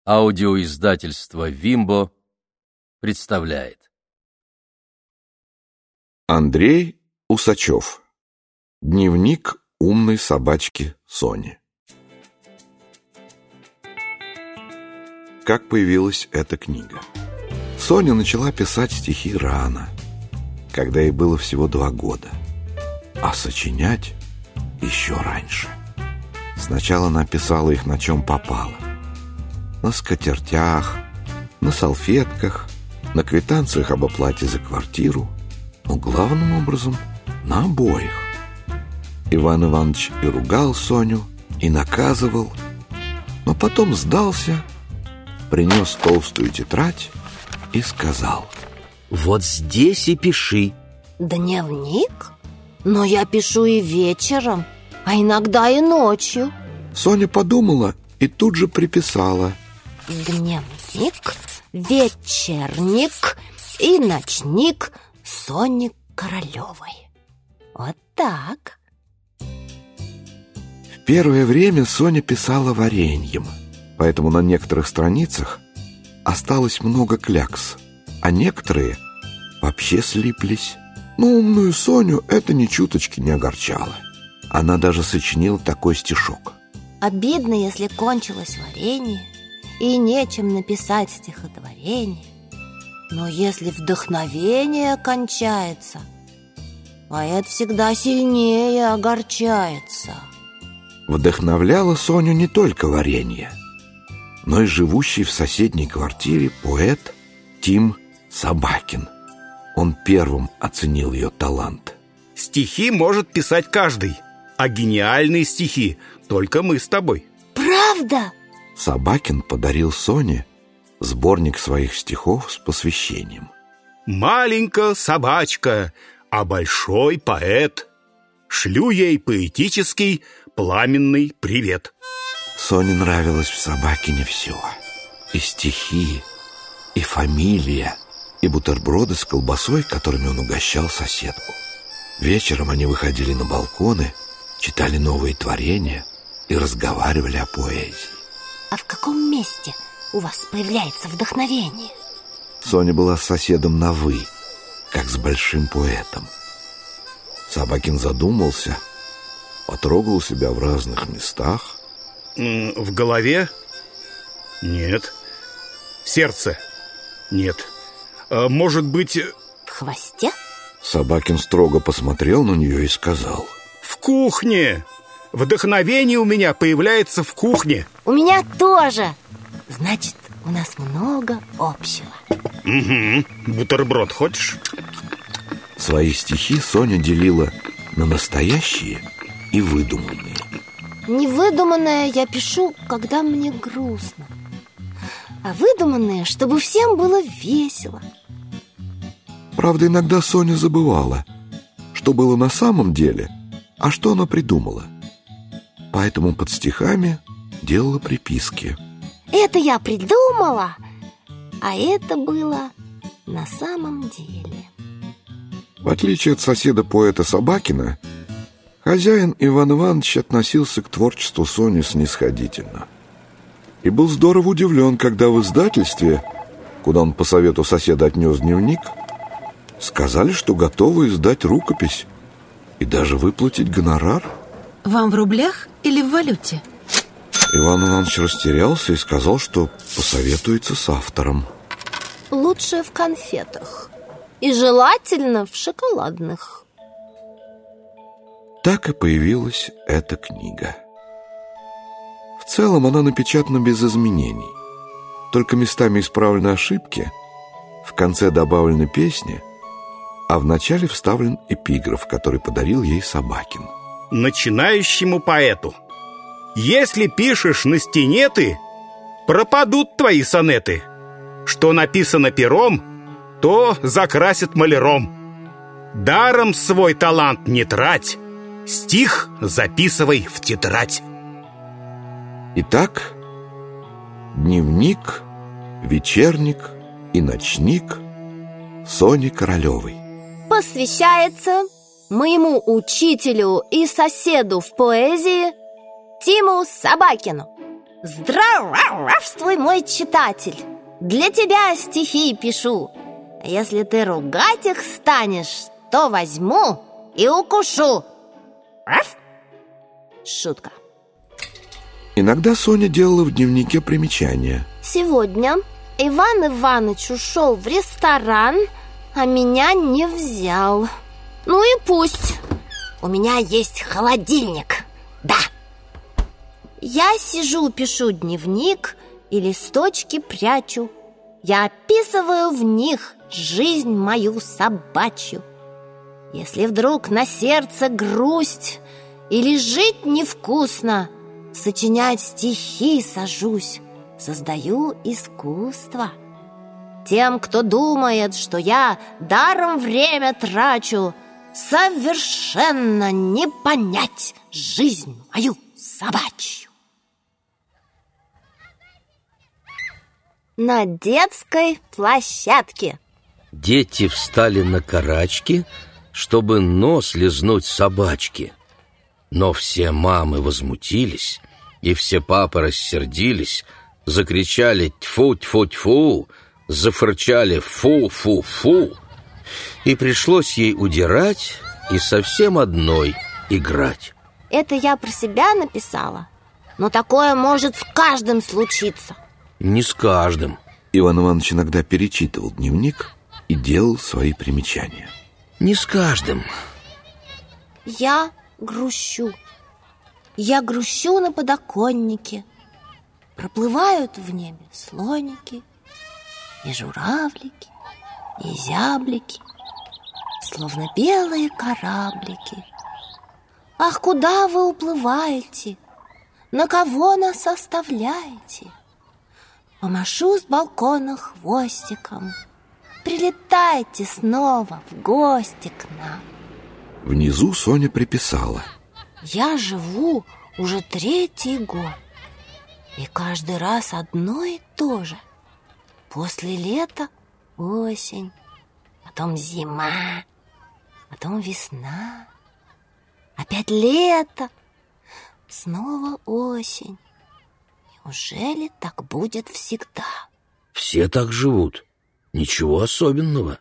Аудиоиздательство «Вимбо» представляет. Андрей Усачев. Дневник умной собачки Сони. Как появилась эта книга? Соня начала писать стихи рано, когда ей было всего 2 года, а сочинять еще раньше. Сначала она писала их на чем попало: на скатертях, на салфетках, на квитанциях об оплате за квартиру, но главным образом на обоих. Иван Иванович и ругал Соню, и наказывал, но потом сдался, принес толстую тетрадь и сказал: «Вот здесь и пиши». «Дневник? Но я пишу и вечером, а иногда и ночью». Соня подумала и тут же приписала: «Дневник, вечерник и ночник Сони Королевой». Вот так. В первое время Соня писала вареньем, поэтому на некоторых страницах осталось много клякс, а некоторые вообще слиплись. Но умную Соню это ни чуточки не огорчало. Она даже сочинила такой стишок: «Обидно, если кончилось варенье и нечем написать стихотворение. Но если вдохновение кончается, поэт всегда сильнее огорчается». Вдохновляло Соню не только варенье, но и живущий в соседней квартире поэт Тим Собакин. Он первым оценил ее талант. Стихи может писать каждый, а гениальные стихи только мы с тобой. Правда? Собакин подарил Соне сборник своих стихов с посвящением. Маленькая собачка, а большой поэт. Шлю ей поэтический пламенный привет. Соне нравилось в Собакине все: и стихи, и фамилия, и бутерброды с колбасой, которыми он угощал соседку. Вечером они выходили на балконы, читали новые творения и разговаривали о поэзии. А в каком месте у вас появляется вдохновение? Соня была с соседом на «вы», как с большим поэтом. Собакин задумался, потрогал себя в разных местах. В голове? Нет. В сердце? Нет. Может быть... В хвосте? Собакин строго посмотрел на нее и сказал: в кухне! Вдохновение у меня появляется в кухне. У меня тоже. Значит, у нас много общего. Угу. Бутерброд хочешь? Свои стихи Соня делила на настоящие и выдуманные. Невыдуманное я пишу, когда мне грустно, а выдуманное, чтобы всем было весело. Правда, иногда Соня забывала, что было на самом деле, а что она придумала. Поэтому под стихами делала приписки. Это я придумала, а это было на самом деле. В отличие от соседа-поэта Собакина, хозяин Иван Иванович относился к творчеству Сони снисходительно. И был здорово удивлен, когда в издательстве, куда он по совету соседа отнес дневник, сказали, что готовы издать рукопись и даже выплатить гонорар. Вам в рублях или в валюте? Иван Иванович растерялся и сказал, что посоветуется с автором. Лучше в конфетах. И желательно в шоколадных. Так и появилась эта книга. В целом она напечатана без изменений. Только местами исправлены ошибки, в конце добавлены песни, а в начале вставлен эпиграф, который подарил ей Собакин. Начинающему поэту: если пишешь на стене ты, пропадут твои сонеты. Что написано пером, то закрасит маляром. Даром свой талант не трать, стих записывай в тетрадь. Итак, дневник, вечерник и ночник Сони Королевой посвящается моему учителю и соседу в поэзии Тиму Собакину. Здравствуй, мой читатель! Для тебя стихи пишу. А если ты ругать их станешь, то возьму и укушу. Шутка. Иногда Соня делала в дневнике примечания. Сегодня Иван Иваныч ушел в ресторан, а меня не взял. Ну и пусть. У меня есть холодильник. Да. Я сижу, пишу дневник и листочки прячу. Я описываю в них жизнь мою собачью. Если вдруг на сердце грусть или жить невкусно, сочинять стихи сажусь, создаю искусство. Тем, кто думает, что я даром время трачу, совершенно не понять жизнь мою собачью. На детской площадке. Дети встали на карачки, чтобы нос лизнуть собачки. Но все мамы возмутились, и все папы рассердились, закричали «тьфу-тьфу-тьфу», зафырчали «фу-фу-фу», и пришлось ей удирать и совсем одной играть. Это я про себя написала, но такое может с каждым случиться. Не с каждым. Иван Иванович иногда перечитывал дневник и делал свои примечания. Не с каждым. Я грущу. Я грущу на подоконнике. Проплывают в небе слоники, и журавлики, и зяблики, словно белые кораблики. Ах, куда вы уплываете? На кого нас оставляете? Помашу с балкона хвостиком. Прилетайте снова в гости к нам. Внизу Соня приписала: я живу уже 3-й год, и каждый раз одно и то же. После лета осень, потом зима, потом весна, опять лето, снова осень. Неужели так будет всегда? Все так живут. Ничего особенного.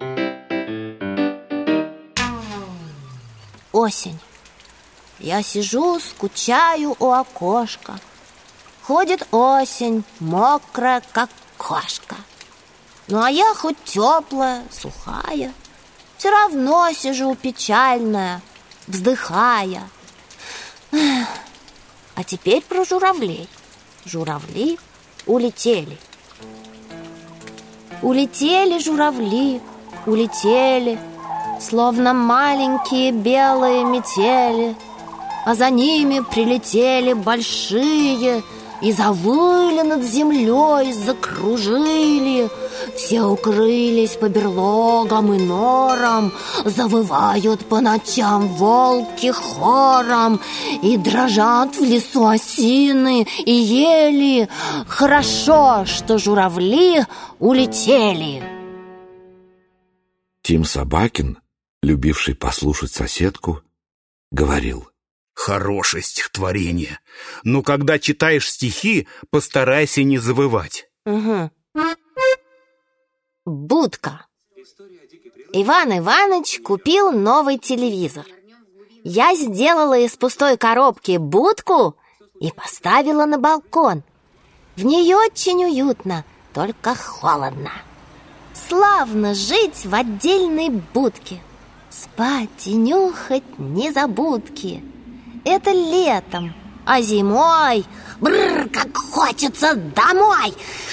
Осень. Я сижу, скучаю у окошка. Ходит осень, мокрая, как кошка. Ну а я хоть теплая, сухая, все равно сижу печальная, вздыхая. А теперь про журавлей. Журавли улетели. Улетели журавли, улетели, словно маленькие белые метели, а за ними прилетели большие и завыли над землей, закружили. Все укрылись по берлогам и норам, завывают по ночам волки хором, и дрожат в лесу осины и ели. Хорошо, что журавли улетели. Тим Собакин, любивший послушать соседку, говорил: хорошее стихотворение. Но когда читаешь стихи, постарайся не завывать. Угу. Будка. Иван Иваныч купил новый телевизор. Я сделала из пустой коробки будку и поставила на балкон. В ней очень уютно, только холодно. Славно жить в отдельной будке, спать и нюхать незабудки. Это летом, а зимой как хочется домой.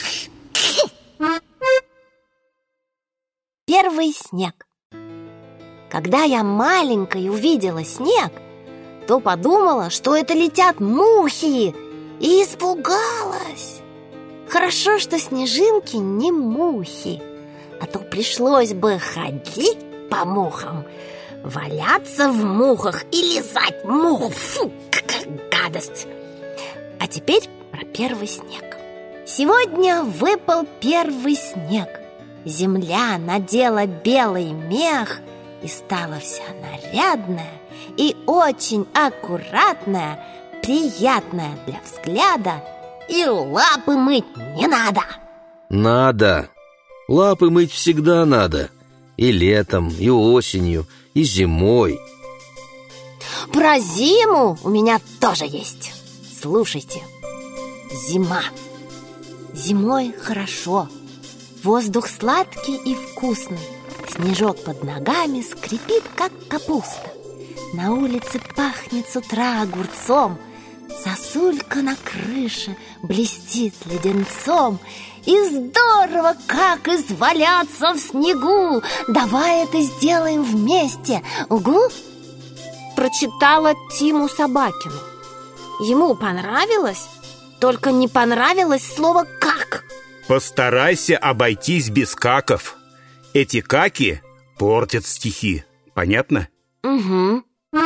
Первый снег. Когда я маленькой увидела снег, то подумала, что это летят мухи, и испугалась. Хорошо, что снежинки не мухи, а то пришлось бы ходить по мухам, валяться в мухах и лизать мух. Фу, какая гадость! А теперь про первый снег. Сегодня выпал первый снег. Земля надела белый мех и стала вся нарядная и очень аккуратная, приятная для взгляда И лапы мыть не надо. Надо. Лапы мыть всегда надо. И летом, и осенью, и зимой. Про зиму у меня тоже есть. Слушайте. Зима. Зимой хорошо. Воздух сладкий и вкусный. Снежок под ногами скрипит, как капуста. На улице пахнет с утра огурцом. Сосулька на крыше блестит леденцом. И здорово, как изваляться в снегу. Давай это сделаем вместе. Угу? Прочитала Тиму Собакину. Ему понравилось, только не понравилось слово «как». Постарайся обойтись без каков. Эти каки портят стихи. Понятно? Угу.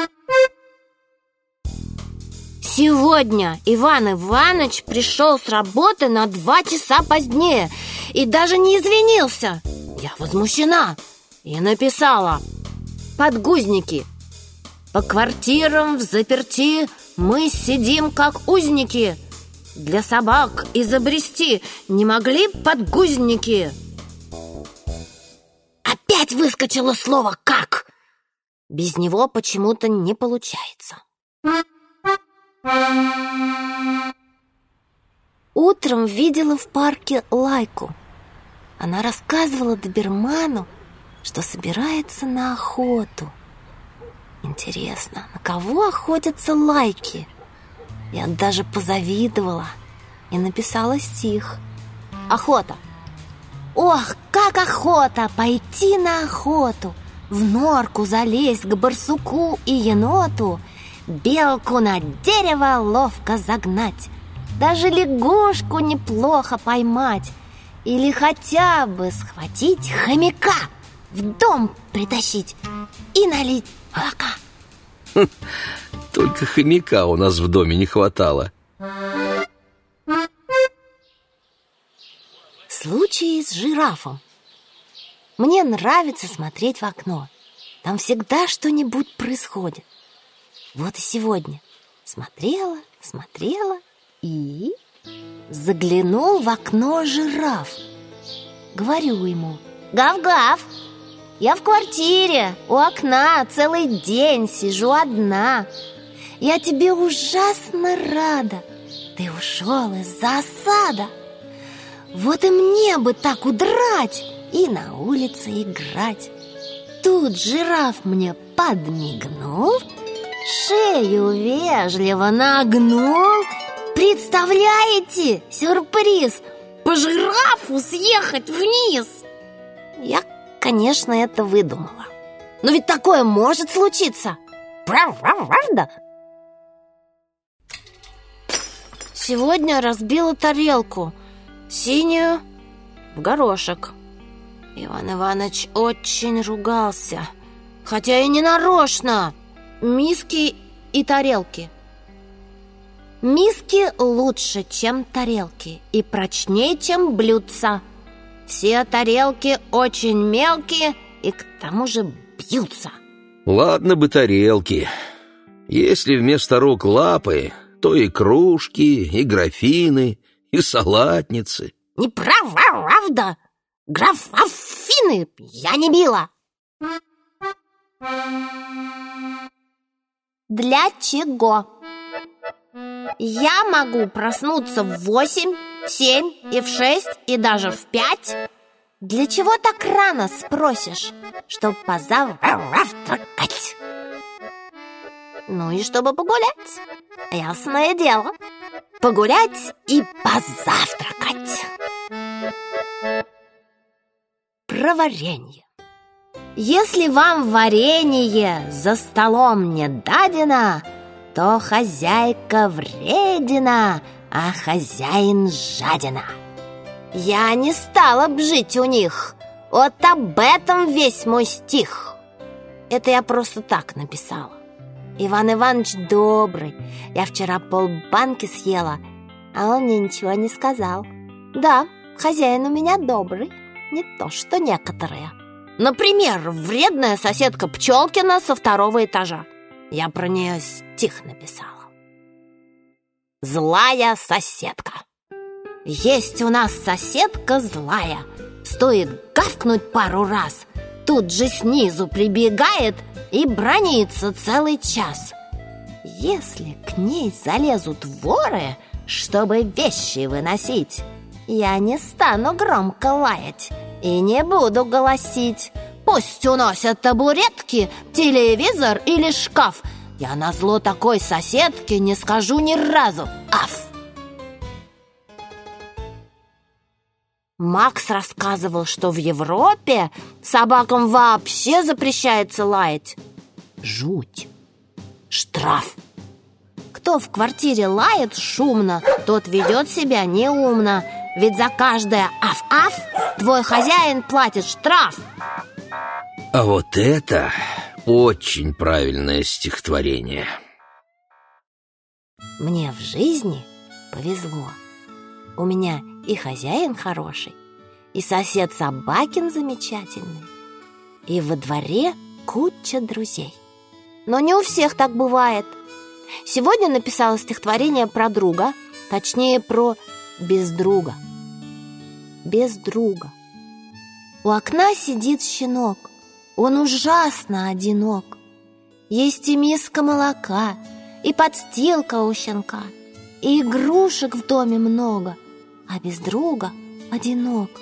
Сегодня Иван Иванович пришел с работы на 2 часа позднее и даже не извинился. Я возмущена и написала: подгузники. По квартирам взаперти мы сидим, как узники. Для собак изобрести не могли подгузники. Опять выскочило слово «как». Без него почему-то не получается. Утром видела в парке Лайку. Она рассказывала доберману, что собирается на охоту. Интересно, на кого охотятся лайки? Я даже позавидовала и написала стих. Охота. Ох, как охота пойти на охоту, в норку залезть к барсуку и еноту, белку на дерево ловко загнать, даже лягушку неплохо поймать, или хотя бы схватить хомяка, в дом притащить и налить молока. Только хомяка у нас в доме не хватало. Случай с жирафом. Мне нравится смотреть в окно. Там всегда что-нибудь происходит. Вот и сегодня. Смотрела и... заглянул в окно жираф. Говорю ему: гав-гав, я в квартире, у окна целый день сижу одна. Я тебе ужасно рада. Ты ушел из засада. Вот и мне бы так удрать и на улице играть. Тут жираф мне подмигнул, шею вежливо нагнул. Представляете, сюрприз! По жирафу съехать вниз! Я, конечно, это выдумала. Но ведь такое может случиться. Правда? Сегодня разбила тарелку, синюю, в горошек. Иван Иванович очень ругался, хотя и не нарочно. Миски и тарелки. Миски лучше, чем тарелки, и прочнее, чем блюдца. Все тарелки очень мелкие и к тому же бьются. Ладно бы тарелки. Если вместо рук лапы, то и кружки, и графины, и салатницы. Неправда! Графины я не била. Для чего? Я могу проснуться в 8, в 7 и в 6 и даже в 5. Для чего так рано, спросишь? Чтоб позавтракать. Ну и чтобы погулять. Ясное дело. Погулять и позавтракать. Про варенье. Если вам варенье за столом не дадено, то хозяйка вредина, а хозяин жадина. Я не стала б жить у них. Вот об этом весь мой стих. Это я просто так написала. Иван Иванович добрый. Я вчера полбанки съела, а он мне ничего не сказал. Да, хозяин у меня добрый, не то что некоторые. Например, вредная соседка Пчелкина со 2-го этажа. Я про нее стих написала. Злая соседка. Есть у нас соседка злая. Стоит гавкнуть пару раз, тут же снизу прибегает и бранится целый час. Если к ней залезут воры, чтобы вещи выносить, я не стану громко лаять и не буду голосить. Пусть уносят табуретки, телевизор или шкаф. Я назло такой соседке не скажу ни разу «аф». Макс рассказывал, что в Европе собакам вообще запрещается лаять. Жуть. Штраф. Кто в квартире лает шумно, тот ведет себя неумно. Ведь за каждое «аф-аф» твой хозяин платит штраф. А вот это очень правильное стихотворение. Мне в жизни повезло. У меня и хозяин хороший, и сосед Собакин замечательный, и во дворе куча друзей. Но не у всех так бывает. Сегодня написала стихотворение про друга, точнее, про бездруга. Без друга. У окна сидит щенок. Он ужасно одинок. Есть и миска молока, и подстилка у щенка, и игрушек в доме много, а без друга одинок.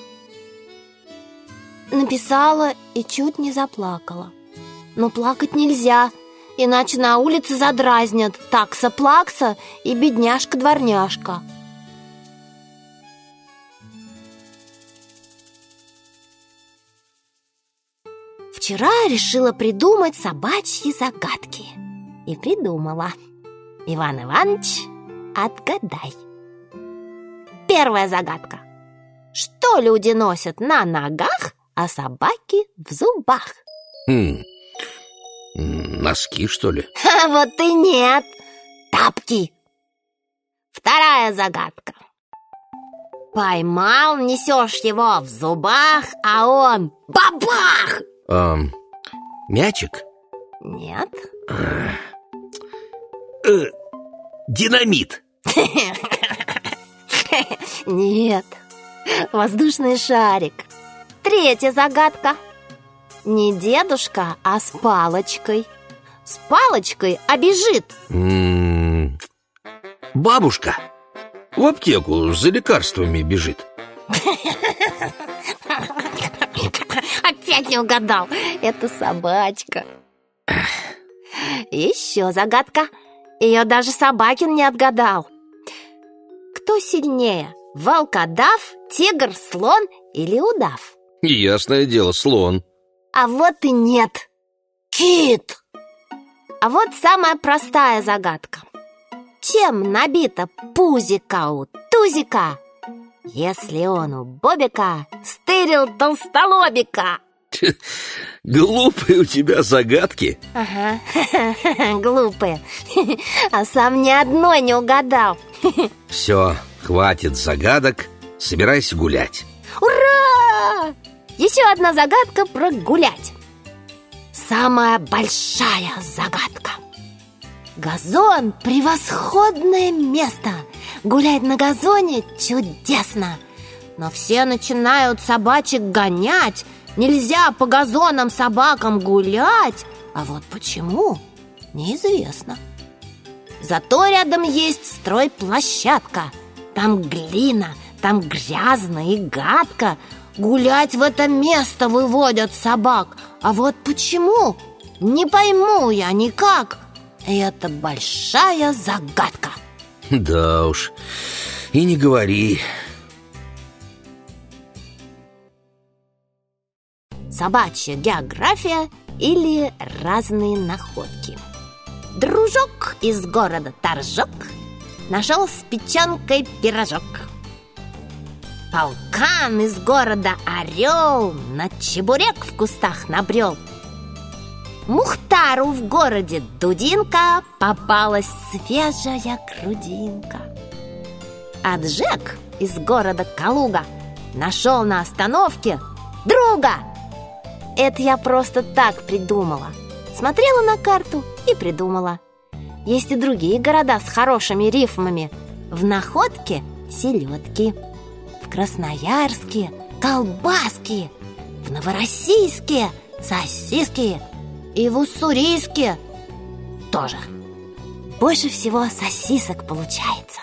Написала и чуть не заплакала. Но плакать нельзя, иначе на улице задразнят такса-плакса и бедняжка-дворняжка. Вчера решила придумать собачьи загадки. И придумала. Иван Иванович, отгадай. Первая загадка. Что люди носят на ногах, а собаки в зубах? Носки, что ли? А вот и нет. Тапки. Вторая загадка. Поймал, несешь его в зубах, а он бабах! Мячик? Нет. Динамит. Нет. Воздушный шарик. Третья загадка. Не дедушка, а с палочкой. С палочкой, а бежит. Бабушка в аптеку за лекарствами бежит. Опять не угадал. Это собачка. Еще загадка. Ее даже Собакин не отгадал. Кто сильнее? Волкодав, тигр, слон или удав? Ясное дело, слон. А вот и нет. Кит. А вот самая простая загадка. Чем набито пузико у тузика, если он у Бобика стырил толстолобика? Глупые у тебя загадки. Ага, глупые. А сам ни одной не угадал. Все, хватит загадок, собирайся гулять. Ура! Еще одна загадка про гулять. Самая большая загадка. Газон – превосходное место. Гулять на газоне чудесно. Но все начинают собачек гонять. Нельзя по газонам собакам гулять. А вот почему, неизвестно. Зато рядом есть стройплощадка. Там глина, там грязно и гадко. Гулять в это место выводят собак. А вот почему, не пойму я никак. Это большая загадка. Да уж, и не говори. Собачья география или разные находки. Дружок из города Торжок нашел с печенкой пирожок. Полкан из города Орел на чебурек в кустах набрел. Мухтару в городе Дудинка попалась свежая грудинка. А Джек из города Калуга нашел на остановке друга. Это я просто так придумала. Смотрела на карту и придумала. Есть и другие города с хорошими рифмами. В находке селедки, в Красноярске колбаски, в Новороссийске сосиски и в Уссурийске тоже. Больше всего сосисок получается.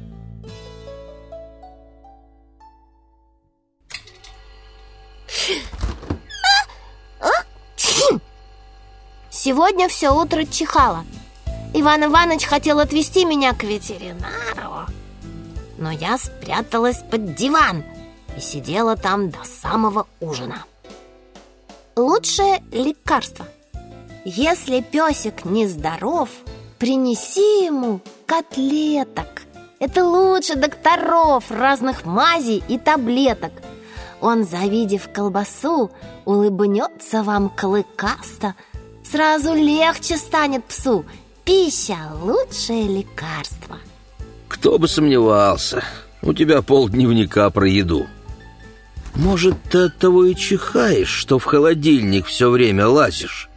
Сегодня все утро чихала. Иван Иванович хотел отвезти меня к ветеринару, но я спряталась под диван и сидела там до самого ужина. Лучшее лекарство. Если песик нездоров, принеси ему котлеток. Это лучше докторов, разных мазей и таблеток. Он, завидев колбасу, улыбнется вам клыкасто. Сразу легче станет псу. Пища – лучшее лекарство. Кто бы сомневался, у тебя полдневника про еду. Может, ты от того и чихаешь, что в холодильник все время лазишь?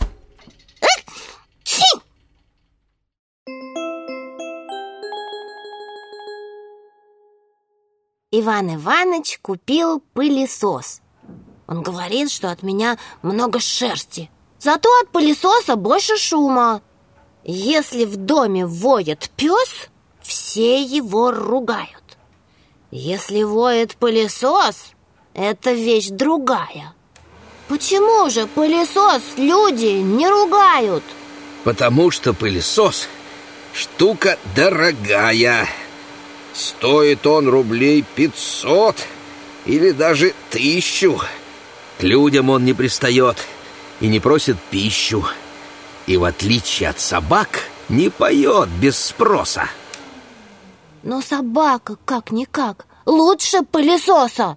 Иван Иванович купил пылесос. Он говорит, что от меня много шерсти, зато от пылесоса больше шума. Если в доме воет пес, все его ругают. Если воет пылесос, это вещь другая. Почему же пылесос люди не ругают? Потому что пылесос — штука дорогая. Стоит он рублей 500 или даже 1000. К людям он не пристает и не просит пищу. И в отличие от собак не поет без спроса. Но собака как-никак лучше пылесоса.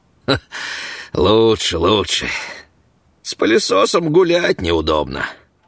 Лучше. С пылесосом гулять неудобно.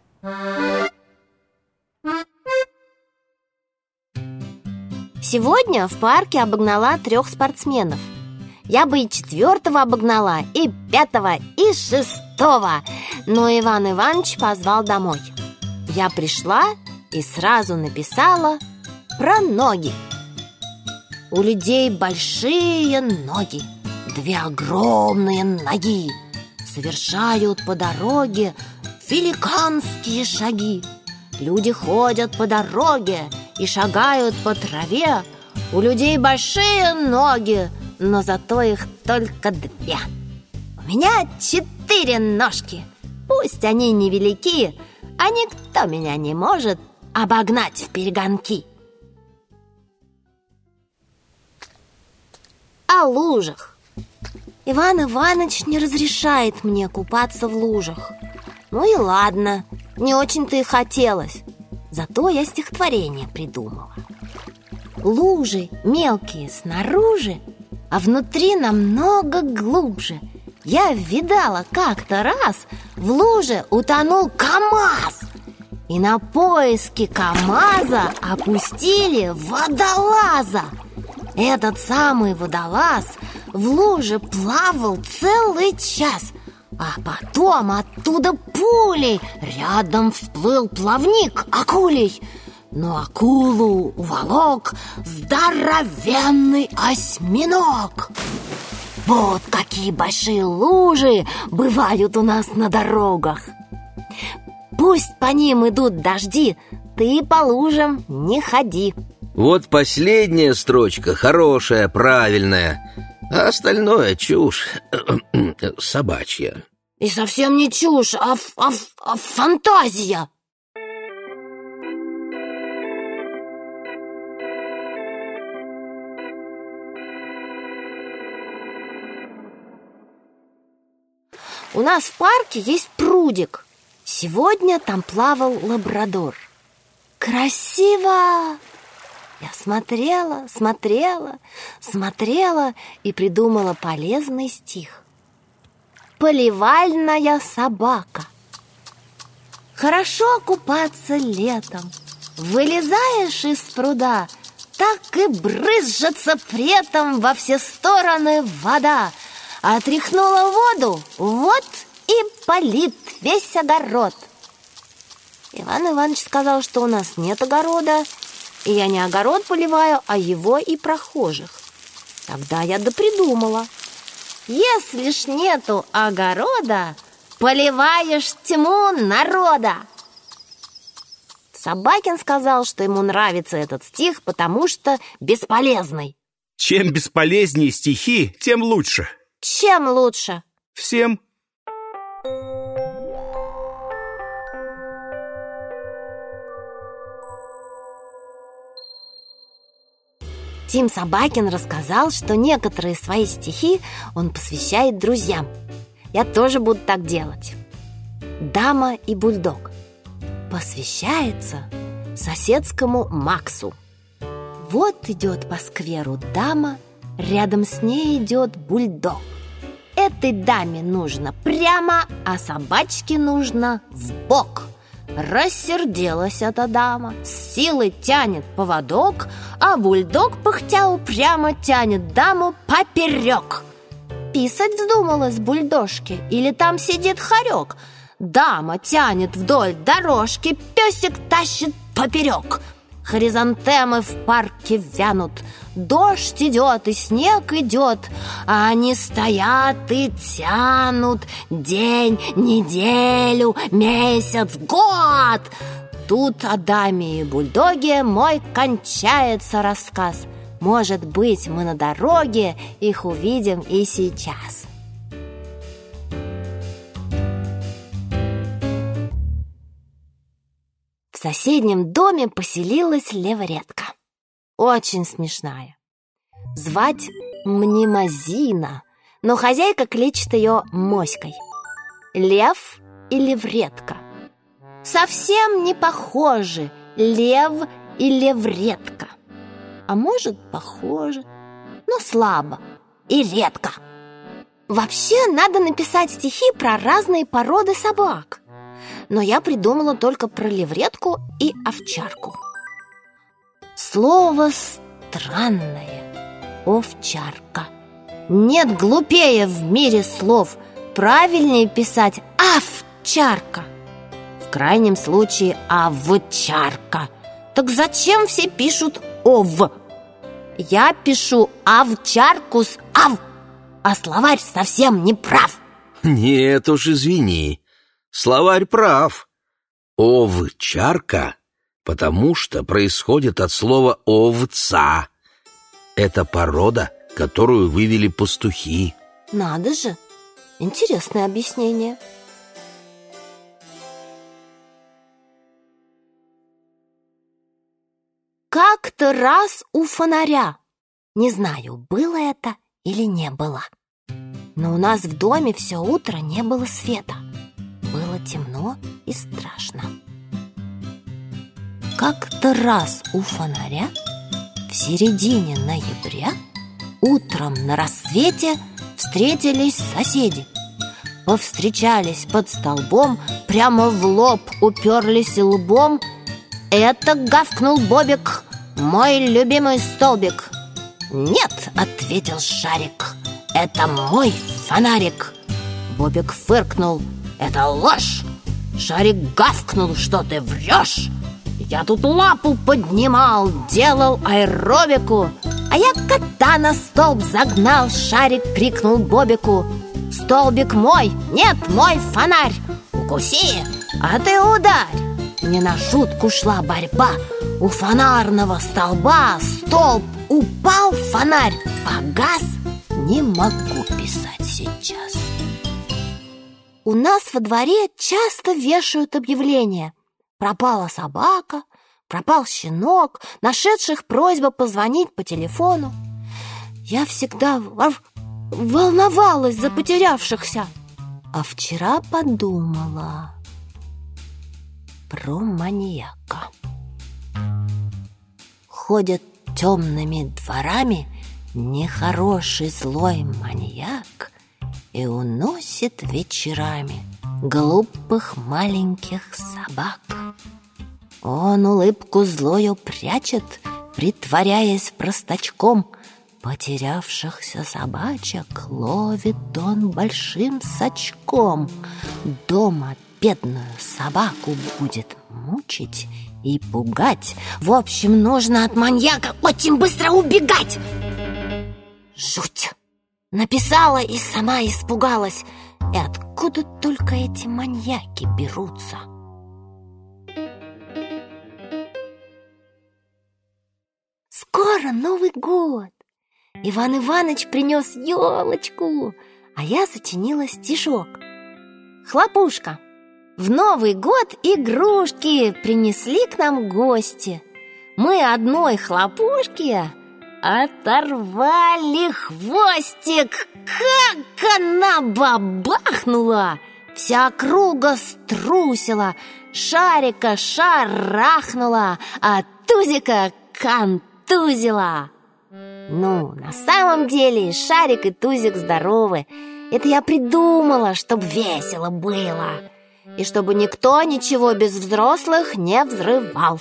Сегодня в парке обогнала 3 спортсменов. Я бы и 4-го обогнала, и 5-го, и 6-го. Но Иван Иванович позвал домой. Я пришла и сразу написала про ноги. У людей большие ноги, 2 огромные ноги, совершают по дороге великанские шаги. Люди ходят по дороге и шагают по траве. У людей большие ноги, но зато их только 2. У меня 4 ножки. Пусть они невелики, а никто меня не может обогнать в перегонки. О лужах. Иван Иванович не разрешает мне купаться в лужах. Ну и ладно, не очень-то и хотелось. Зато я стихотворение придумала. Лужи мелкие снаружи, а внутри намного глубже. Я видала как-то раз, в луже утонул КамАЗ. И на поиски КамАЗа опустили водолаза. Этот самый водолаз в луже плавал целый час, а потом оттуда пулей рядом всплыл плавник акулей. Но акулу уволок здоровенный осьминог. Вот какие большие лужи бывают у нас на дорогах. Пусть по ним идут дожди, ты по лужам не ходи. Вот последняя строчка хорошая, правильная, а остальное чушь собачья. И совсем не чушь, а фантазия. У нас в парке есть прудик. Сегодня там плавал лабрадор. Красиво! Я смотрела и придумала полезный стих. Поливальная собака. Хорошо купаться летом. Вылезаешь из пруда, так и брызжется претом во все стороны вода. Отряхнула воду, вот и полит весь огород. Иван Иванович сказал, что у нас нет огорода, и я не огород поливаю, а его и прохожих. Тогда я допридумала. Если ж нету огорода, поливаешь тьму народа. Собакин сказал, что ему нравится этот стих, потому что бесполезный. Чем бесполезнее стихи, тем лучше. Чем лучше? Всем. Тим Собакин рассказал, что некоторые свои стихи он посвящает друзьям. Я тоже буду так делать. «Дама и бульдог» посвящается соседскому Максу. Вот идет по скверу дама, рядом с ней идет бульдог. Этой даме нужно прямо, а собачке нужно вбок. Рассердилась эта дама, с силой тянет поводок, а бульдог, пыхтя упрямо, тянет даму поперек. Писать вздумалась бульдожке, или там сидит хорек? Дама тянет вдоль дорожки, песик тащит поперек. Хризантемы в парке вянут, дождь идет и снег идет, а они стоят и тянут день, неделю, месяц, год. Тут о даме и бульдоге мой кончается рассказ. Может быть, мы на дороге их увидим и сейчас. В соседнем доме поселилась леворетка. Очень смешная. Звать Мнемозина, но хозяйка кличет ее Моськой. Лев и левретка. Совсем не похожи лев и левретка. А может, похожи, но слабо и редко. Вообще, надо написать стихи про разные породы собак. Но я придумала только про левретку и овчарку. Слово странное — овчарка. Нет глупее в мире слов. Правильнее писать овчарка. В крайнем случае овчарка. Так зачем все пишут ов? Я пишу овчарку с ав, а словарь совсем не прав. Нет уж, извини. Словарь прав. Овчарка, потому что происходит от слова овца. Это порода, которую вывели пастухи. Надо же, интересное объяснение. Как-то раз у фонаря. Не знаю, было это или не было. Но у нас в доме все утро не было света. Было темно и страшно. Как-то раз у фонаря в середине ноября утром на рассвете встретились соседи. Повстречались под столбом, прямо в лоб уперлись лбом. «Это, — гавкнул Бобик, — мой любимый столбик». «Нет, — ответил Шарик, — это мой фонарик». Бобик фыркнул: «Это ложь!» Шарик гавкнул: «Что ты врешь? Я тут лапу поднимал, делал аэробику». «А я кота на столб загнал!» Шарик крикнул Бобику: «Столбик мой, нет, мой фонарь! Укуси, а ты ударь!» Не на шутку шла борьба. У фонарного столба столб упал, фонарь погас. Не могу писать сейчас. У нас во дворе часто вешают объявления: пропала собака, пропал щенок, нашедших просьба позвонить по телефону. Я всегда волновалась за потерявшихся. А вчера подумала про маньяка. Ходит темными дворами нехороший злой маньяк и уносит вечерами глупых маленьких собак. Он улыбку злою прячет, притворяясь простачком. Потерявшихся собачек ловит он большим сачком. Дома бедную собаку будет мучить и пугать. В общем, нужно от маньяка очень быстро убегать. Жуть! Написала и сама испугалась. И откуда только эти маньяки берутся? Скоро Новый год. Иван Иваныч принес елочку, а я сочинила стишок. Хлопушка. В Новый год игрушки принесли к нам гости. Мы одной хлопушке оторвали хвостик. Как она бабахнула! Вся округа струсила, шарика шарахнула, а тузика контузила. Ну, на самом деле шарик и тузик здоровы. Это я придумала, чтобы весело было, и чтобы никто ничего без взрослых не взрывал.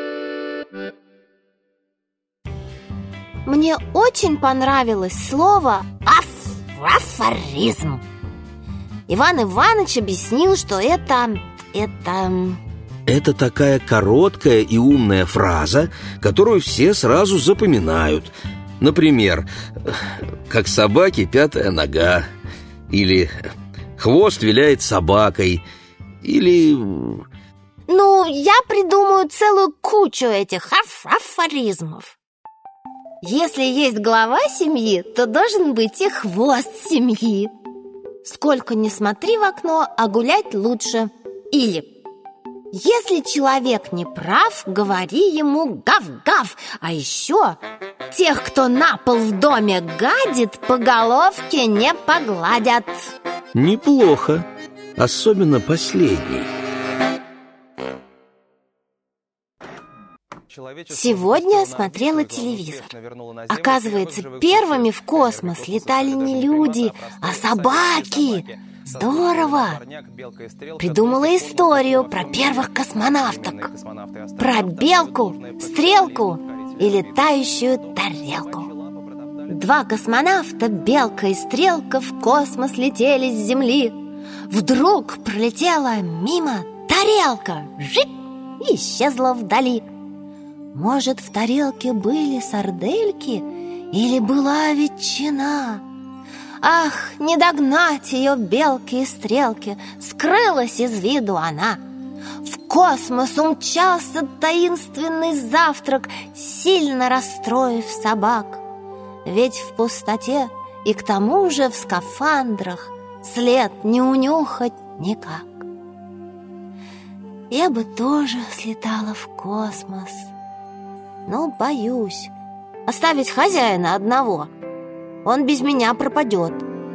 Мне очень понравилось слово афоризм. Иван Иваныч объяснил, что это такая короткая и умная фраза, которую все сразу запоминают. Например, как собаке пятая нога, или хвост виляет собакой, или... Ну, я придумаю целую кучу этих афоризмов. Если есть глава семьи, то должен быть и хвост семьи. Сколько ни смотри в окно, а гулять лучше. Или: если человек не прав, говори ему гав-гав. А еще: тех, кто на пол в доме гадит, по головке не погладят. Неплохо, особенно последний. Сегодня смотрела телевизор. Оказывается, первыми в космос летали не люди, а собаки. Здорово! Придумала историю про первых космонавток. Про белку, стрелку и летающую тарелку. Два космонавта, белка и стрелка, в космос летели с Земли. Вдруг пролетела мимо тарелка, жик, и исчезла вдали. Может, в тарелке были сардельки или была ветчина? Ах, не догнать ее белки и стрелки, скрылась из виду она. В космос умчался таинственный завтрак, сильно расстроив собак. Ведь в пустоте и к тому же в скафандрах след не унюхать никак. Я бы тоже слетала в космос, но боюсь оставить хозяина одного. Он без меня пропадет.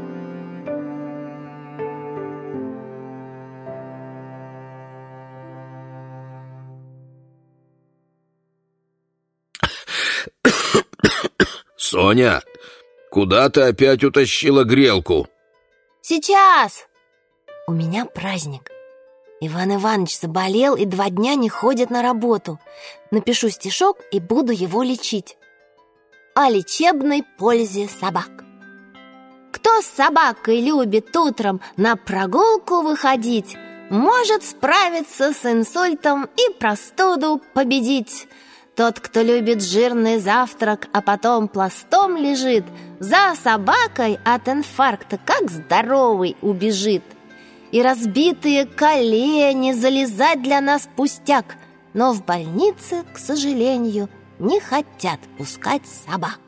Соня, куда ты опять утащила грелку? Сейчас! У меня праздник. Иван Иванович заболел и 2 дня не ходит на работу. Напишу стишок и буду его лечить. О лечебной пользе собак. Кто с собакой любит утром на прогулку выходить, может справиться с инсультом и простуду победить. Тот, кто любит жирный завтрак, а потом пластом лежит, за собакой от инфаркта как здоровый убежит. И разбитые колени залезать для нас пустяк, но в больнице, к сожалению, не хотят пускать собак.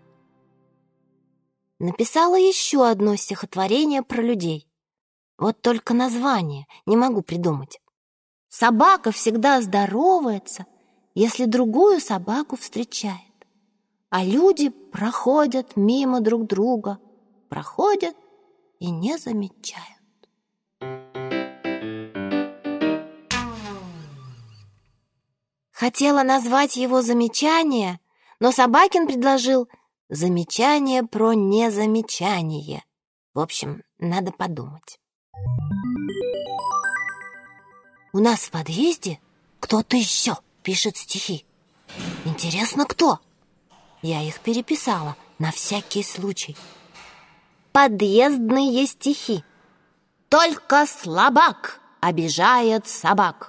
Написала еще одно стихотворение про людей. Вот только название не могу придумать. Собака всегда здоровается, если другую собаку встречает. А люди проходят мимо друг друга, проходят и не замечают. Хотела назвать его «Замечание», но Собакин предложил «Замечание про незамечание». В общем, надо подумать. У нас в подъезде кто-то еще пишет стихи. Интересно, кто? Я их переписала на всякий случай. Подъездные стихи. Только слабак обижает собак.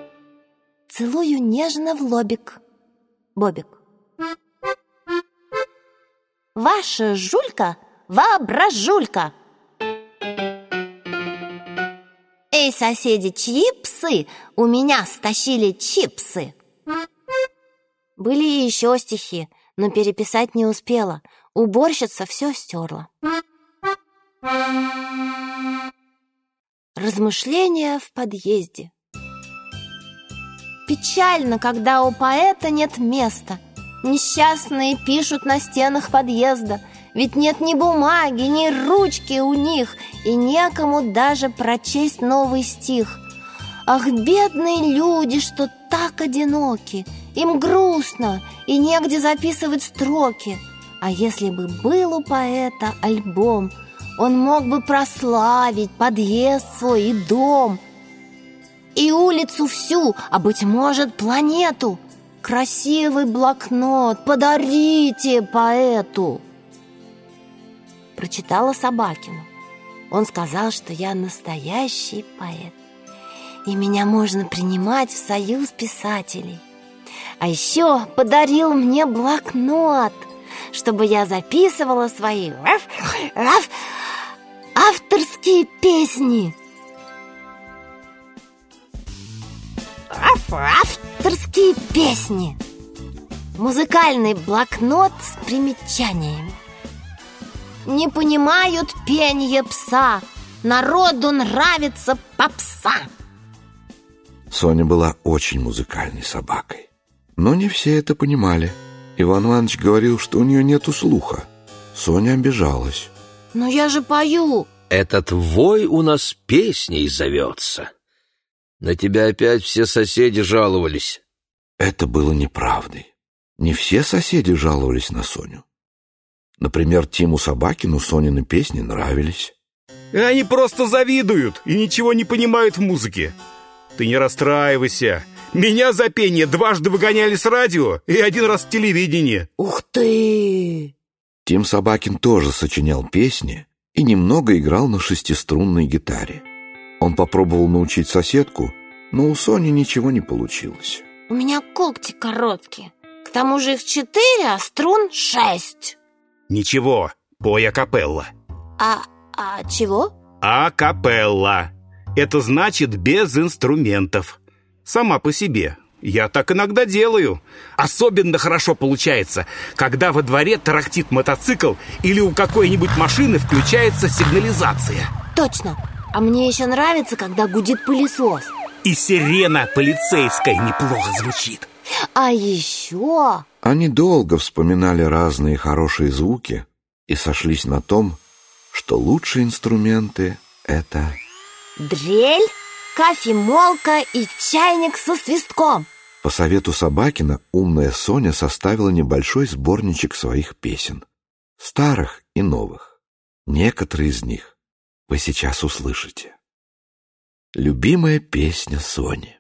Целую нежно в лобик, Бобик. Ваша жулька воображулька. Эй, соседи, чьи псы у меня стащили чипсы? Были и еще стихи, но переписать не успела. Уборщица все стерла. Размышления в подъезде. Печально, когда у поэта нет места. Несчастные пишут на стенах подъезда, ведь нет ни бумаги, ни ручки у них, и некому даже прочесть новый стих. Ах, бедные люди, что так одиноки, им грустно, и негде записывать строки. А если бы был у поэта альбом, он мог бы прославить подъезд свой и дом, и улицу всю, а, быть может, планету. Красивый блокнот подарите поэту. Прочитала Собакину. Он сказал, что я настоящий поэт, и меня можно принимать в союз писателей. А еще подарил мне блокнот, чтобы я записывала свои авторские песни. Авторские песни. Музыкальный блокнот с примечаниями. Не понимают пенье пса, народу нравится попса. Соня была очень музыкальной собакой, но не все это понимали. Иван Иванович говорил, что у нее нету слуха. Соня обижалась. Но я же пою. Этот вой у нас песней зовется. На тебя опять все соседи жаловались. Это было неправдой. Не все соседи жаловались на Соню. Например, Тиму Собакину Сонины песни нравились. И они просто завидуют и ничего не понимают в музыке. Ты не расстраивайся. Меня за пение дважды выгоняли с радио и один раз с телевидения. Ух ты! Тим Собакин тоже сочинял песни и немного играл на шестиструнной гитаре. Он попробовал научить соседку, но у Сони ничего не получилось. У меня когти короткие. К тому же их 4, а струн 6. Ничего, пой акапелла. А чего? Акапелла. Это значит без инструментов. Сама по себе. Я так иногда делаю. Особенно хорошо получается, когда во дворе тарахтит мотоцикл или у какой-нибудь машины включается сигнализация. Точно. А мне еще нравится, когда гудит пылесос. И сирена полицейская неплохо звучит. А еще... Они долго вспоминали разные хорошие звуки и сошлись на том, что лучшие инструменты — это... дрель, кофемолка и чайник со свистком. По совету Собакина умная Соня составила небольшой сборничек своих песен, старых и новых. Некоторые из них вы сейчас услышите. Любимая песня Сони.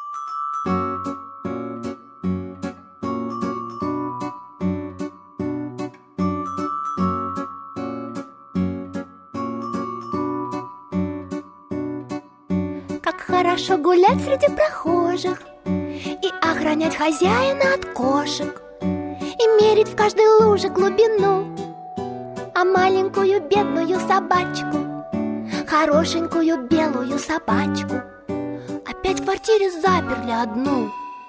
Как хорошо гулять среди прохожих и охранять хозяина от кошек, и мерить в каждой луже глубину, а маленькую бедную собачку, хорошенькую белую собачку, опять в квартире заперли одну.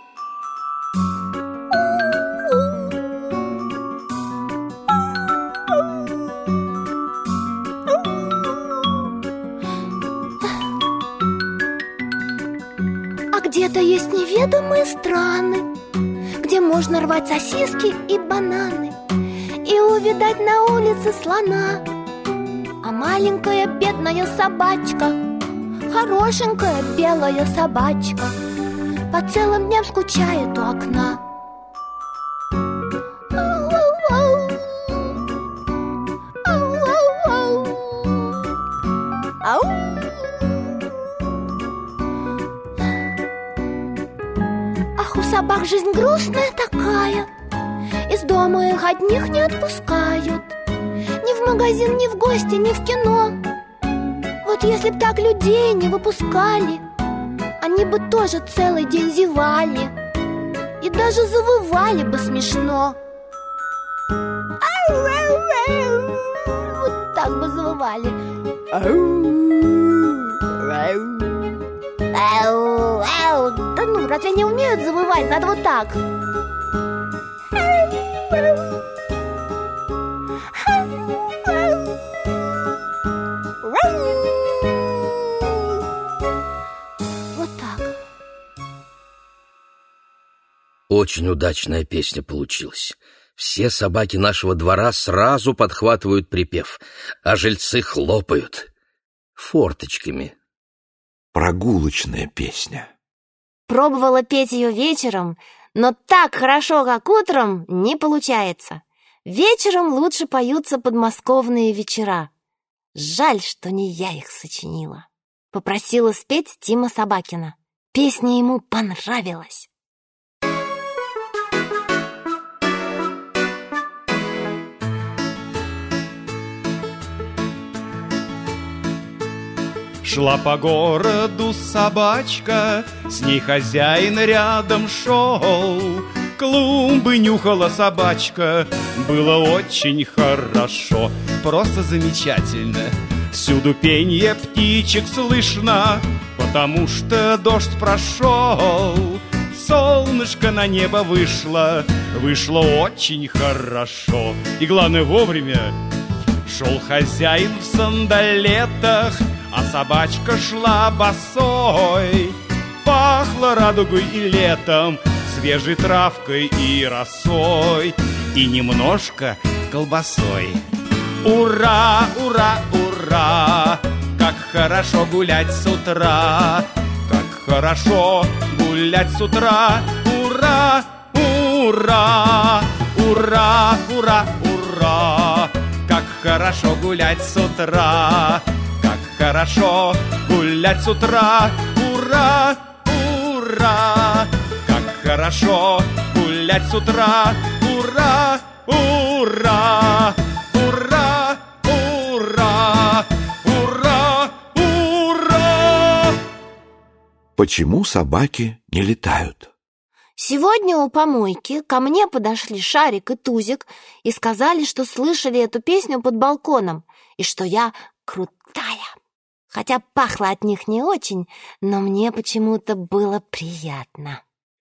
А где-то есть неведомые страны, где можно рвать сосиски и бананы и увидать на улице слона. А маленькая бедная собачка, хорошенькая белая собачка, по целым дням скучает у окна. Ах, у собак жизнь грустная такая, из дома их одних не отпускают, ни в магазин, ни в гости, ни в кино. Вот если б так людей не выпускали, они бы тоже целый день зевали и даже завывали бы смешно. Ау-ау! Вот так бы завывали. Да ну, разве не умеют завывать? Надо вот так. Вот так. Очень удачная песня получилась. Все собаки нашего двора сразу подхватывают припев, а жильцы хлопают форточками. Прогулочная песня. Пробовала петь ее вечером, но так хорошо, как утром, не получается. Вечером лучше поются подмосковные вечера. Жаль, что не я их сочинила. Попросила спеть Тима Собакина. Песня ему понравилась. Шла по городу собачка, с ней хозяин рядом шел. Клумбы нюхала собачка, было очень хорошо, просто замечательно. Всюду пенье птичек слышно, потому что дождь прошел. Солнышко на небо вышло, вышло очень хорошо. И главное, вовремя. Шел хозяин в сандалетах, а собачка шла босой. Пахло радугой и летом, свежей травкой и росой, и немножко колбасой. Ура, ура, ура! Как хорошо гулять с утра! Как хорошо гулять с утра! Ура, ура! Ура, ура, ура! Как хорошо гулять с утра! Как хорошо гулять с утра! Ура, ура! Как хорошо гулять с утра! Ура, ура! Ура, ура! Ура, ура! Почему собаки не летают? Сегодня у помойки ко мне подошли Шарик и Тузик и сказали, что слышали эту песню под балконом, и что я крутая. Хотя пахло от них не очень, но мне почему-то было приятно.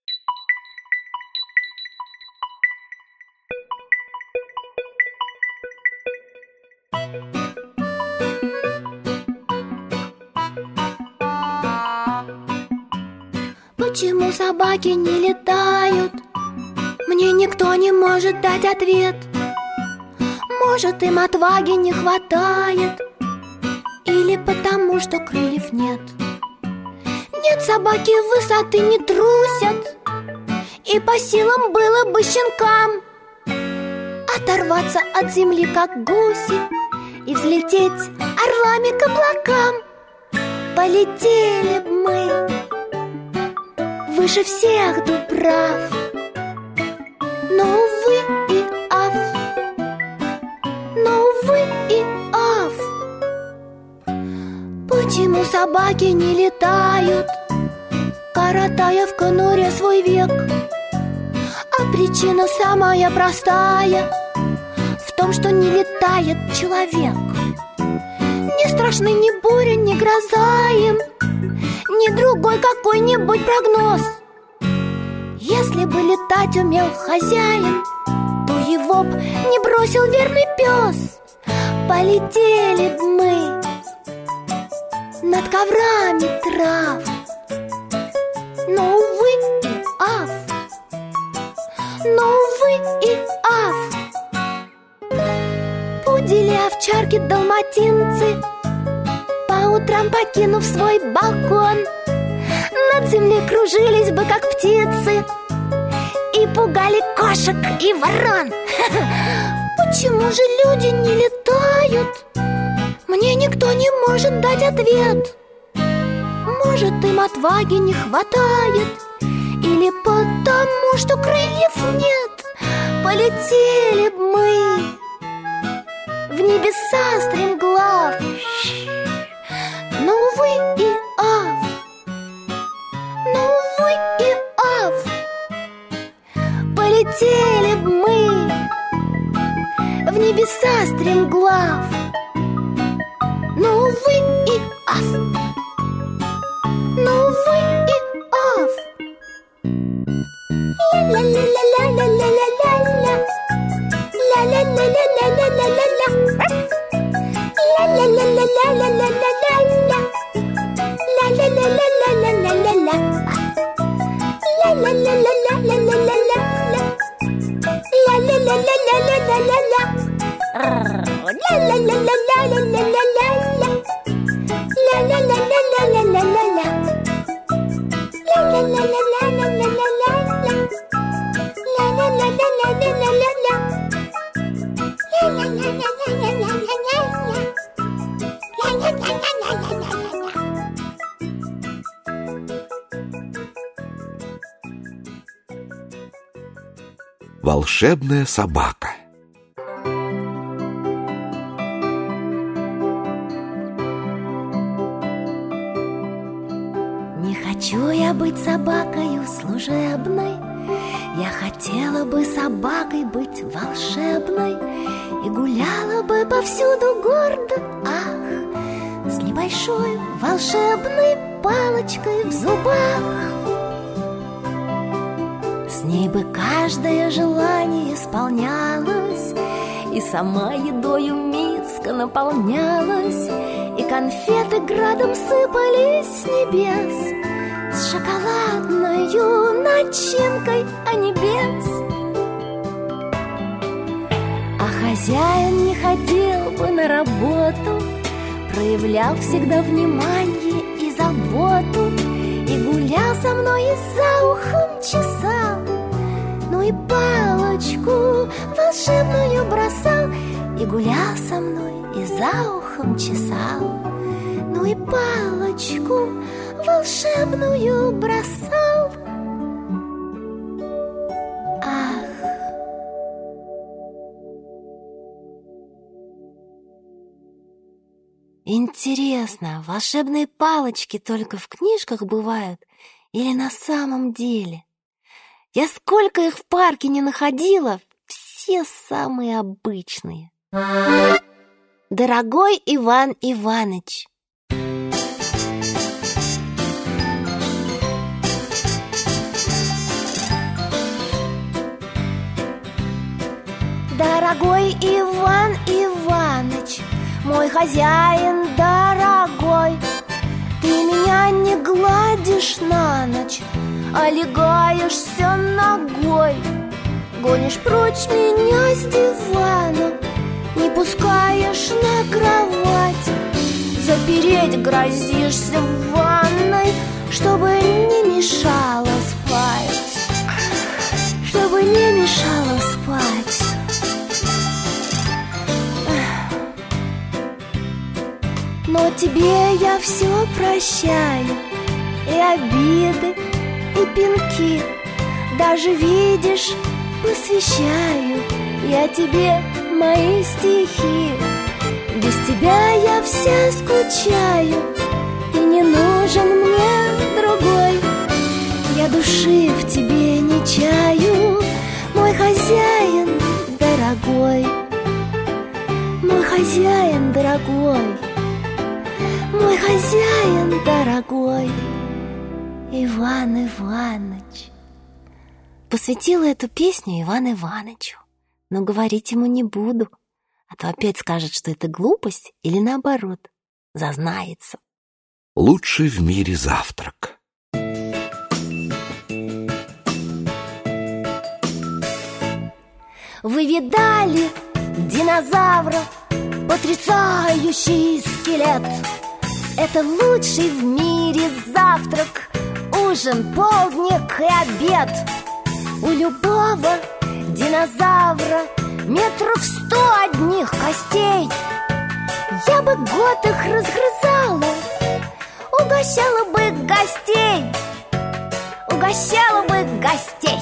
Почему собаки не летают? Мне никто не может дать ответ. Может, им отваги не хватает, или потому, что крыльев нет. Нет, собаки высоты не трусят, и по силам было бы щенкам оторваться от земли, как гуси, и взлететь орлами к облакам. Полетели б мы выше всех дубрав, но, увы и ав, но, увы и ав. Почему собаки не летают, коротая в конуре свой век? А причина самая простая в том, что не летает человек. Не страшны ни буря, ни гроза им, ни другой какой-нибудь прогноз. Если бы летать умел хозяин, то его б не бросил верный пес. Полетели б мы над коврами трав, но, увы и ав, но, увы и ав. Пудели, овчарки, далматинцы, по утрам покинув свой балкон, над землей кружились бы, как птицы, и пугали кошек и ворон. Почему же люди не летают? Мне никто не может дать ответ. Может, им отваги не хватает, или потому, что крыльев нет. Полетели б мы в небеса стремглав, но, увы и ав, но, увы и ав. Полетели б мы в небеса стремглав. Но, увы и ах, но, увы и ах. Ля-ля-ля-ля-ля-ля-ля-ля-ля, ля-ля-ля-ля-ля-ля-ля-ля, ля-ля-ля-ля-ля-ля-ля-ля-ля, ля-ля-ля-ля-ля-ля-ля-ля, ля-ля-ля-ля-ля-ля-ля-ля-ля, Волшебная собака. Не хочу я быть собакою служебной, я хотела бы собакой быть волшебной и гуляла бы повсюду гордо, ах, с небольшой волшебной палочкой в зубах. С ней бы каждое желание исполнялось, и сама едою миска наполнялась, и конфеты градом сыпались с небес, с шоколадною начинкой, а не без. А хозяин не ходил бы на работу, проявлял всегда внимание и заботу, и гулял со мной и за ухом чесал, ну и палочку волшебную бросал, и гулял со мной и за ухом чесал, ну и палочку волшебную бросал. Ах! Интересно, волшебные палочки только в книжках бывают или на самом деле? Я сколько их в парке не находила, все самые обычные. Дорогой Иван Иваныч. Дорогой Иван Иваныч, мой хозяин дорогой, ты меня не гладишь на ночь, а легаешься ногой. Гонишь прочь меня с дивана, не пускаешь на кровать, запереть грозишься в ванной, чтобы не мешало спать, чтобы не мешало спать. Но тебе я все прощаю, и обиды, и пинки, даже, видишь, посвящаю я тебе мои стихи. Без тебя я вся скучаю, и не нужен мне другой. Я души в тебе не чаю, мой хозяин дорогой, мой хозяин дорогой, мой хозяин дорогой, Иван Иваныч. Посвятила эту песню Ивану Иванычу, но говорить ему не буду, а то опять скажет, что это глупость, или наоборот, зазнается. Лучший в мире завтрак. Вы видали динозавра? Потрясающий скелет. Это лучший в мире завтрак, ужин, полдник и обед. У любого динозавра 100 метров одних костей. Я бы год их разгрызала, угощала бы гостей, угощала бы гостей.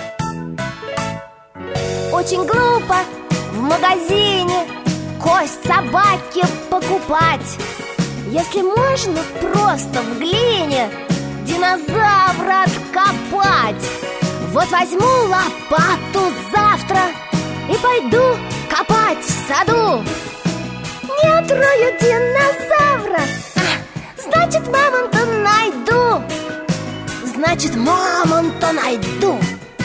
Очень глупо в магазине кость собаки покупать, если можно просто в глине динозавра откопать. Вот возьму лопату завтра и пойду копать в саду. Не отрою динозавра, значит, мамонта найду. Значит, мамонта найду.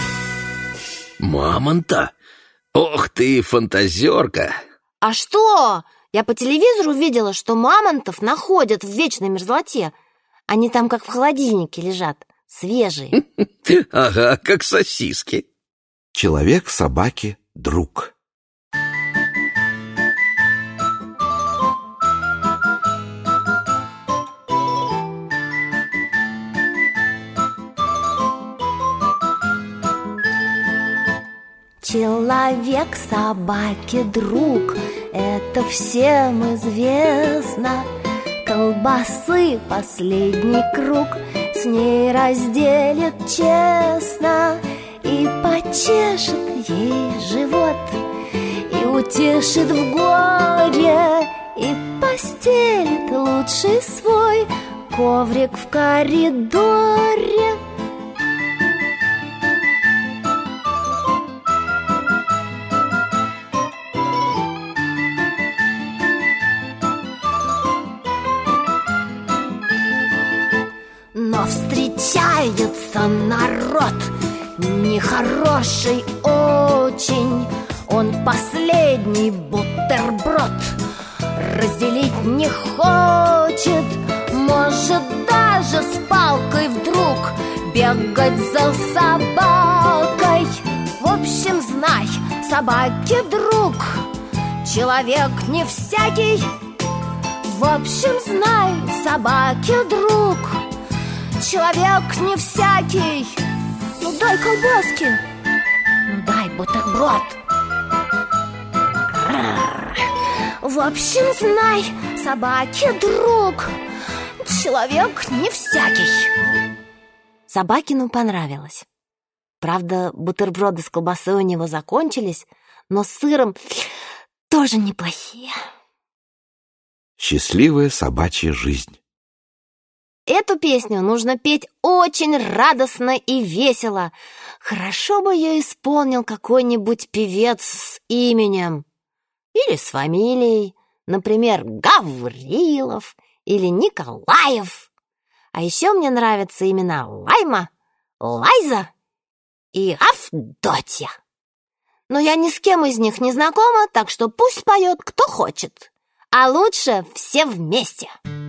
Мамонта? Ох ты, фантазерка! А что? Я по телевизору видела, что мамонтов находят в вечной мерзлоте. Они там как в холодильнике лежат, свежие. Ага, как сосиски. Человек собаке друг. Человек собаке друг, это всем известно. Колбасы последний круг с ней разделит честно. И почешет ей живот, и утешит в горе, и постелит лучший свой коврик в коридоре. Но встречается народ нехороший очень. Он последний бутерброд разделить не хочет. Может даже с палкой вдруг бегать за собакой. В общем, знай, собаке друг человек не всякий. В общем, знай, собаке друг человек не всякий. Ну дай колбаски, ну дай бутерброд. В общем, знай, собаке друг человек не всякий. Собакину понравилось. Правда, бутерброды с колбасой у него закончились, но с сыром тоже неплохие. Счастливая собачья жизнь. Эту песню нужно петь очень радостно и весело. Хорошо бы ее исполнил какой-нибудь певец с именем или с фамилией, например, Гаврилов или Николаев. А еще мне нравятся имена Лайма, Лайза и Авдотья. Но я ни с кем из них не знакома, так что пусть поет кто хочет. А лучше все вместе.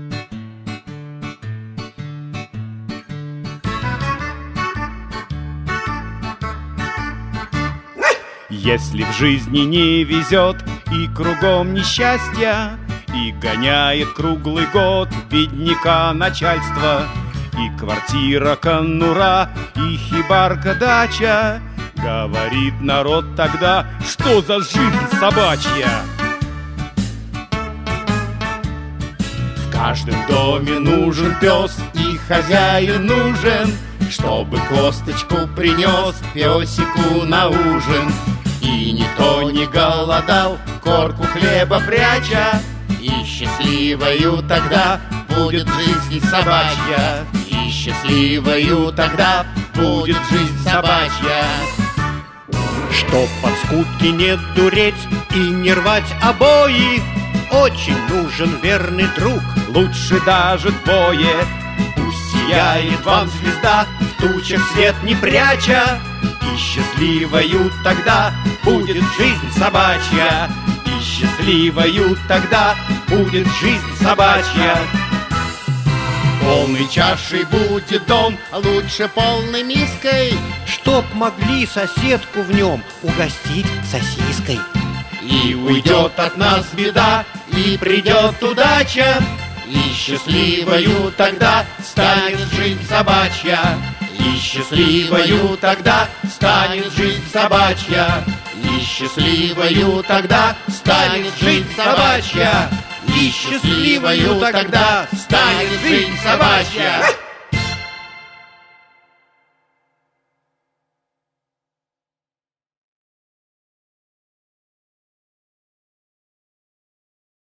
Если в жизни не везет и кругом несчастья, и гоняет круглый год бедняка начальство, и квартира конура, и хибарка-дача, говорит народ тогда, что за жизнь собачья. В каждом доме нужен пес, и хозяин нужен, чтобы косточку принес песику на ужин. И никто не голодал, корку хлеба пряча, и счастливою тогда будет жизнь собачья. И счастливою тогда будет жизнь собачья. Чтоб от скуки не дуреть и не рвать обои, очень нужен верный друг, лучше даже двое. Пусть сияет вам звезда, в тучах свет не пряча, и счастливою тогда будет жизнь собачья. И счастливою тогда будет жизнь собачья. Полной чашей будет дом, а лучше полной миской, чтоб могли соседку в нем угостить сосиской. И уйдет от нас беда, и придет удача, и счастливою тогда станет жизнь собачья. И счастливою тогда станет жизнь собачья. И счастливою тогда станет жизнь собачья. И счастливою тогда станет жизнь собачья.